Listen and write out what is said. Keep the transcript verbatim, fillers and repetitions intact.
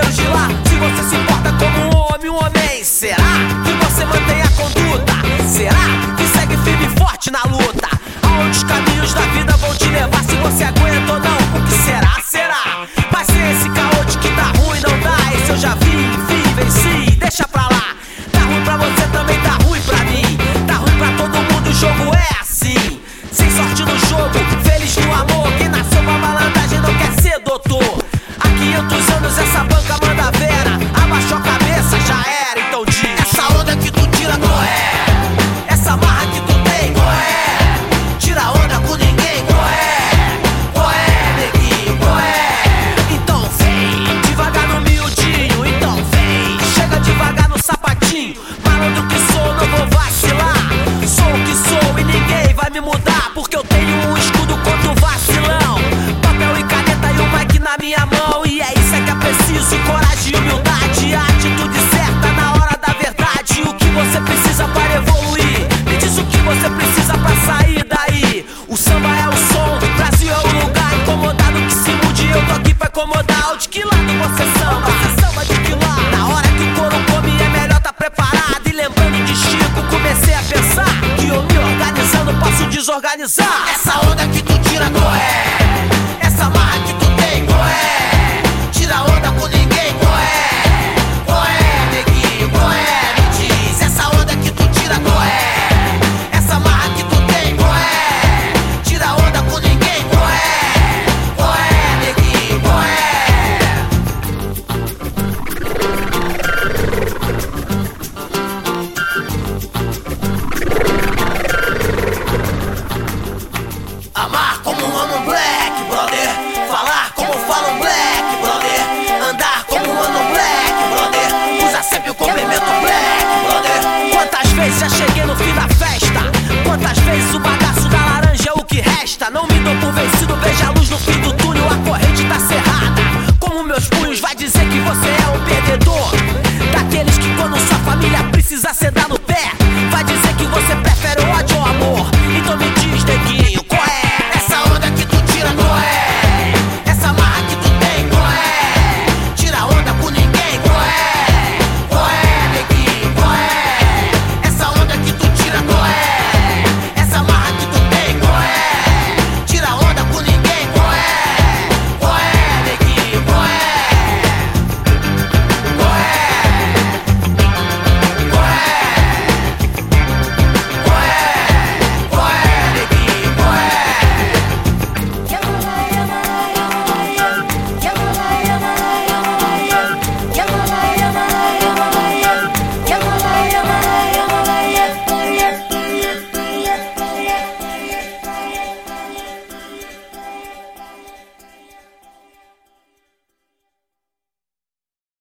parceiros de lá. Se você se importa como um homem, um homem, será que você mantém a conduta? Será que segue firme e forte na luta? Aonde os caminhos da vida vão te levar? Se você aguenta ou não, o que será? Será? Mas sem esse caô de que tá ruim, não dá. Esse eu já vi, vi, venci, deixa pra lá. Tá ruim pra você, também tá ruim pra mim. Tá ruim pra todo mundo, o jogo é assim. Sem sorte no jogo, feliz no amor. Quem nasceu pra malandragem não quer ser doutor. Há quinhentos anos essa banca manda vera. Abaixou a cabeça, já era, então diz. Essa onda que tu tira, qual é? Essa marra que tu tem, qual é? Tira onda com ninguém, qual é? Qual é, neguinho, qual é? Então vem, devagar no miudinho. Então vem, chega devagar no sapatinho. Malandro que sou, não vou vacilar. Sou o que sou e ninguém vai me mudar, porque eu tenho um escudo contra o vacilão. Papel e caneta e o mic na minha mão. E é isso é que é preciso, coragem e humildade. A atitude certa na hora da verdade. O que você precisa para evoluir? Me diz o que você precisa pra sair daí. O samba é o som, Brasil é o lugar. Incomodado que se mude, eu tô aqui pra incomodar. De que lado você samba? Você samba de que lado? Na hora que o couro come é melhor tá preparado. E lembrando de Chico, comecei a pensar que eu me organizando posso desorganizar. Essa onda que tu tira, qual é? Essa marra que tu tem, qual é? Tira onda com ninguém, qual é? Qual é, neguinho, qual é? Me diz. Essa onda que tu tira, qual é? Essa marra que tu tem, qual é? Tira onda com ninguém, qual é? Qual é, neguinho, qual é? Amar como ama um black, brother. Falar como fala um black, brother. Andar como anda um black, brother. Usa sempre o complemento black, brother. Quantas vezes já cheguei no fim da festa? Quantas vezes o bagaço da laranja é o que resta? Não me dou por vencido, veja a luz no fim do túnel. A corrente tá cerrada. Como meus punhos vai dizer que você é um perdedor? Daqueles que quando sua família precisa ser dado